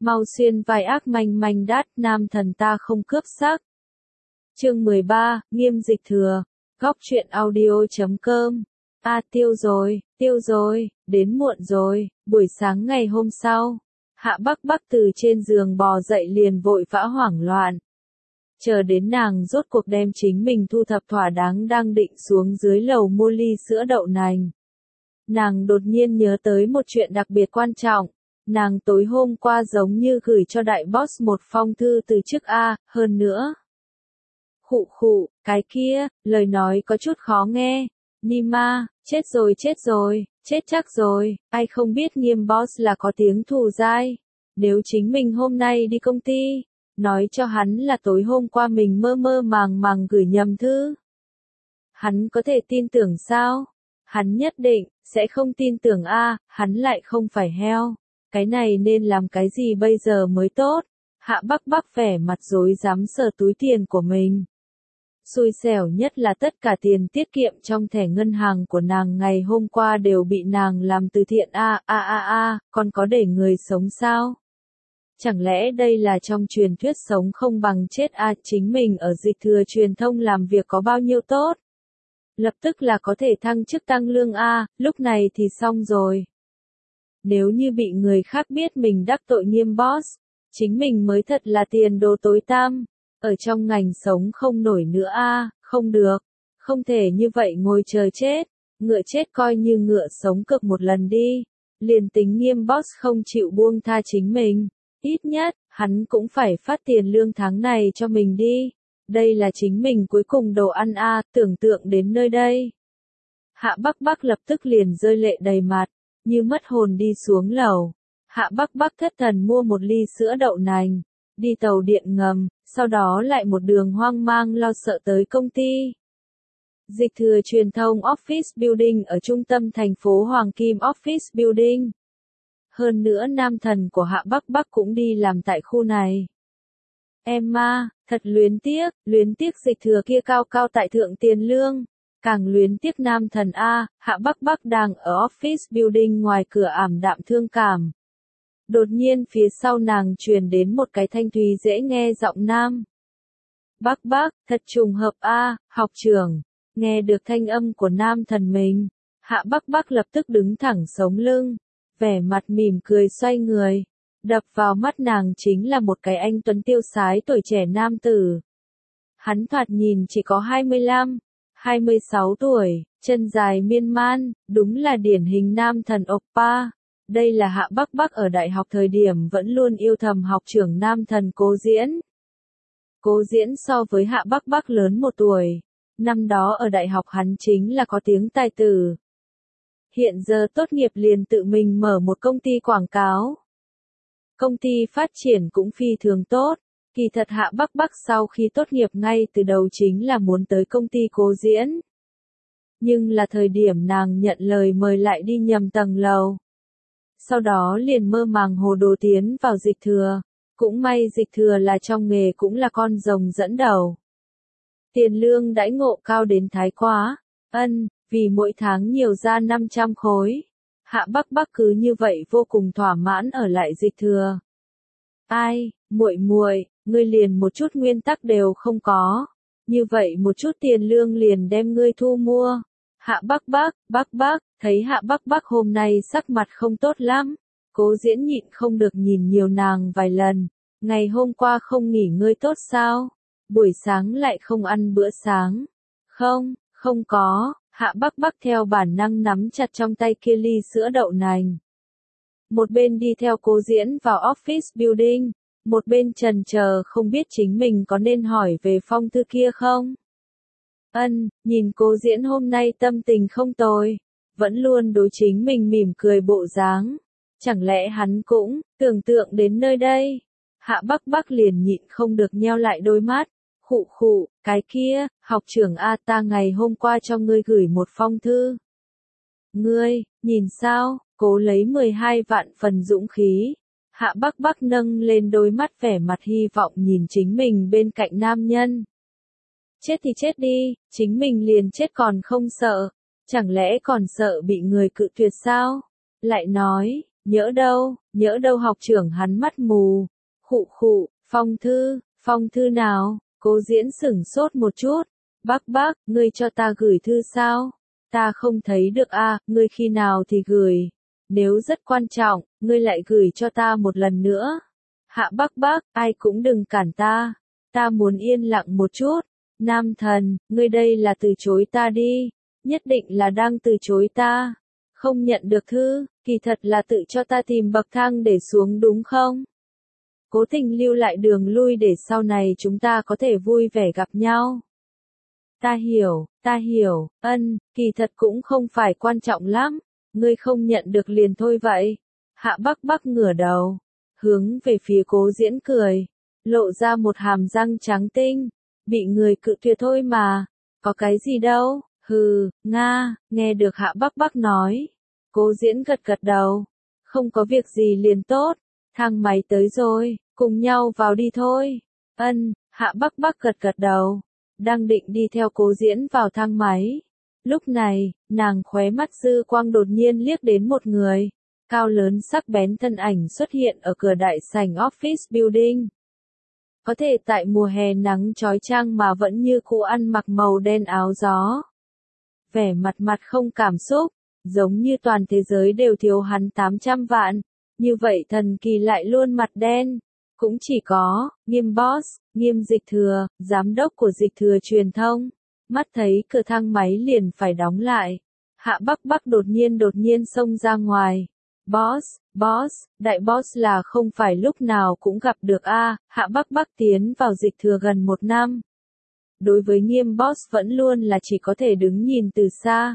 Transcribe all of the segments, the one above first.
mau xuyên vai ác manh manh đát, nam thần ta không cướp sắc. Chương 13, Nghiêm Dịch Thừa, góc truyện audio.com. Tiêu rồi, đến muộn rồi. Buổi sáng ngày hôm sau, Hạ Bắc Bắc từ trên giường bò dậy liền vội vã hoảng loạn. Chờ đến nàng rốt cuộc đem chính mình thu thập thỏa đáng đang định xuống dưới lầu mua ly sữa đậu nành. Nàng đột nhiên nhớ tới một chuyện đặc biệt quan trọng. Nàng tối hôm qua giống như gửi cho đại boss một phong thư từ trước hơn nữa. Cái kia, lời nói có chút khó nghe. Nima, chết rồi, chết chắc rồi, ai không biết Nghiêm boss là có tiếng thù dai. Nếu chính mình hôm nay đi công ty, nói cho hắn là tối hôm qua mình mơ màng gửi nhầm thư. Hắn có thể tin tưởng sao? Hắn nhất định sẽ không tin tưởng hắn lại không phải heo. Cái này nên làm cái gì bây giờ mới tốt? Hạ Bắc Bắc vẻ mặt rối rắm sờ túi tiền của mình. Xui xẻo nhất là tất cả tiền tiết kiệm trong thẻ ngân hàng của nàng ngày hôm qua đều bị nàng làm từ thiện còn có để người sống sao? Chẳng lẽ đây là trong truyền thuyết sống không bằng chết chính mình ở Dịch Thừa truyền thông làm việc có bao nhiêu tốt? Lập tức là có thể thăng chức tăng lương lúc này thì xong rồi. Nếu như bị người khác biết mình đắc tội Nghiêm boss, chính mình mới thật là tiền đồ tối tăm. Ở trong ngành sống không nổi nữa không được. Không thể như vậy ngồi chờ chết. Ngựa chết coi như ngựa sống cực một lần đi. Liền tính Nghiêm boss không chịu buông tha chính mình. Ít nhất, hắn cũng phải phát tiền lương tháng này cho mình đi. Đây là chính mình cuối cùng đồ ăn tưởng tượng đến nơi đây. Hạ Bắc Bắc lập tức liền rơi lệ đầy mặt, như mất hồn đi xuống lầu. Hạ Bắc Bắc thất thần mua một ly sữa đậu nành, đi tàu điện ngầm, sau đó lại một đường hoang mang lo sợ tới công ty. Dịch Thừa truyền thông Office Building ở trung tâm thành phố Hoàng Kim Office Building. Hơn nữa nam thần của Hạ Bắc Bắc cũng đi làm tại khu này. Emma, thật luyến tiếc Dịch Thừa kia cao cao tại thượng tiền lương. Càng luyến tiếc nam thần Hạ Bắc Bắc đang ở Office Building ngoài cửa ảm đạm thương cảm. Đột nhiên phía sau nàng truyền đến một cái thanh thúy dễ nghe giọng nam. Bắc Bắc, thật trùng hợp học trưởng. Nghe được thanh âm của nam thần mình, Hạ Bắc Bắc lập tức đứng thẳng sống lưng, vẻ mặt mỉm cười xoay người. Đập vào mắt nàng chính là một cái anh tuấn tiêu sái tuổi trẻ nam tử. Hắn thoạt nhìn chỉ có 25, 26 tuổi, chân dài miên man, đúng là điển hình nam thần oppa. Đây là Hạ Bắc Bắc ở đại học thời điểm vẫn luôn yêu thầm học trưởng nam thần Cố Diễn. Cố Diễn so với Hạ Bắc Bắc lớn 1 tuổi. Năm đó ở đại học hắn chính là có tiếng tài tử. Hiện giờ tốt nghiệp liền tự mình mở một công ty quảng cáo. Công ty phát triển cũng phi thường tốt. Kỳ thật Hạ Bắc Bắc sau khi tốt nghiệp ngay từ đầu chính là muốn tới công ty Cố Diễn. Nhưng là thời điểm nàng nhận lời mời lại đi nhầm tầng lầu. Sau đó liền mơ màng hồ đồ tiến vào Dịch Thừa. Cũng may Dịch Thừa là trong nghề cũng là con rồng dẫn đầu. Tiền lương đãi ngộ cao đến thái quá. Vì mỗi tháng nhiều ra 500 khối. Hạ Bắc Bắc cứ như vậy vô cùng thỏa mãn ở lại Dịch Thừa. Muội, ngươi liền một chút nguyên tắc đều không có. Như vậy một chút tiền lương liền đem ngươi thu mua. Hạ Bắc Bắc, thấy Hạ Bắc Bắc hôm nay sắc mặt không tốt lắm. Cố Diễn nhịn không được nhìn nhiều nàng vài lần. Ngày hôm qua không nghỉ ngơi tốt sao? Buổi sáng lại không ăn bữa sáng. Không có. Hạ Bắc Bắc theo bản năng nắm chặt trong tay kia ly sữa đậu nành. Một bên đi theo Cố Diễn vào Office Building, một bên chần chờ không biết chính mình có nên hỏi về phong thư kia không. Nhìn Cố Diễn hôm nay tâm tình không tồi, vẫn luôn đối chính mình mỉm cười bộ dáng. Chẳng lẽ hắn cũng tưởng tượng đến nơi đây? Hạ Bắc Bắc liền nhịn không được nheo lại đôi mắt. Cái kia, học trưởng ta ngày hôm qua cho ngươi gửi một phong thư. Ngươi, nhìn sao? Cố lấy 12 vạn phần dũng khí. Hạ Bắc Bắc nâng lên đôi mắt vẻ mặt hy vọng nhìn chính mình bên cạnh nam nhân. Chết thì chết đi, chính mình liền chết còn không sợ. Chẳng lẽ còn sợ bị người cự tuyệt sao? Lại nói, nhỡ đâu học trưởng hắn mắt mù. Khụ khụ, phong thư nào, Cố Diễn sửng sốt một chút. Bác, ngươi cho ta gửi thư sao? Ta không thấy được a, ngươi khi nào thì gửi. Nếu rất quan trọng, ngươi lại gửi cho ta một lần nữa. Hạ bác, ai cũng đừng cản ta. Ta muốn yên lặng một chút. Nam thần, ngươi đây là từ chối ta đi. Nhất định là đang từ chối ta. Không nhận được thư, kỳ thật là tự cho ta tìm bậc thang để xuống đúng không? Cố tình lưu lại đường lui để sau này chúng ta có thể vui vẻ gặp nhau. Ta hiểu, kỳ thật cũng không phải quan trọng lắm. Ngươi không nhận được liền thôi vậy. Hạ bác ngửa đầu, hướng về phía Cố Diễn cười, lộ ra một hàm răng trắng tinh. Bị người cự tuyệt thôi mà, có cái gì đâu, hừ, nghe được Hạ bác nói. Cố Diễn gật đầu, không có việc gì liền tốt, thang máy tới rồi, cùng nhau vào đi thôi. Hạ bác gật đầu, đang định đi theo Cố Diễn vào thang máy. Lúc này, nàng khóe mắt dư quang đột nhiên liếc đến một người, cao lớn sắc bén thân ảnh xuất hiện ở cửa đại sảnh office building. Có thể tại mùa hè nắng chói chang mà vẫn như cũ ăn mặc màu đen áo gió. Vẻ mặt không cảm xúc, giống như toàn thế giới đều thiếu hắn 800 vạn. Như vậy thần kỳ lại luôn mặt đen. Cũng chỉ có, Nghiêm Boss, Nghiêm Dịch Thừa, giám đốc của Dịch Thừa truyền thông. Mắt thấy cửa thang máy liền phải đóng lại. Hạ bác đột nhiên xông ra ngoài. Boss, đại boss là không phải lúc nào cũng gặp được a. Hạ bác tiến vào Dịch Thừa gần 1 năm. Đối với Nghiêm Boss vẫn luôn là chỉ có thể đứng nhìn từ xa.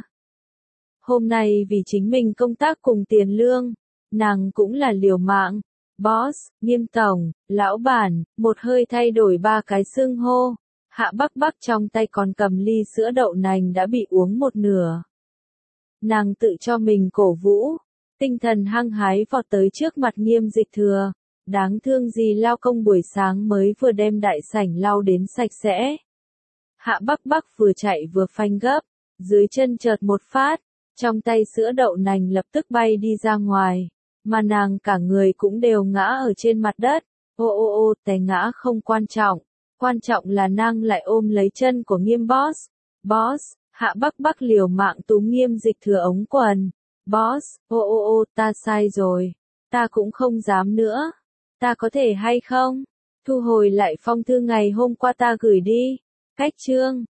Hôm nay vì chính mình công tác cùng tiền lương, nàng cũng là liều mạng. Boss, Nghiêm tổng, lão bản, một hơi thay đổi 3 cái xưng hô. Hạ bác trong tay còn cầm ly sữa đậu nành đã bị uống một nửa. Nàng tự cho mình cổ vũ, tinh thần hăng hái vọt tới trước mặt Nghiêm Dịch Thừa. Đáng thương gì lao công buổi sáng mới vừa đem đại sảnh lau đến sạch sẽ. Hạ bác vừa chạy vừa phanh gấp, dưới chân chợt một phát, trong tay sữa đậu nành lập tức bay đi ra ngoài, mà nàng cả người cũng đều ngã ở trên mặt đất. Té ngã không quan trọng là nàng lại ôm lấy chân của Nghiêm Boss. Boss, Hạ bác liều mạng túm Nghiêm Dịch Thừa ống quần. Boss, ta sai rồi, ta cũng không dám nữa. Ta có thể hay không? Thu hồi lại phong thư ngày hôm qua ta gửi đi. Cách chương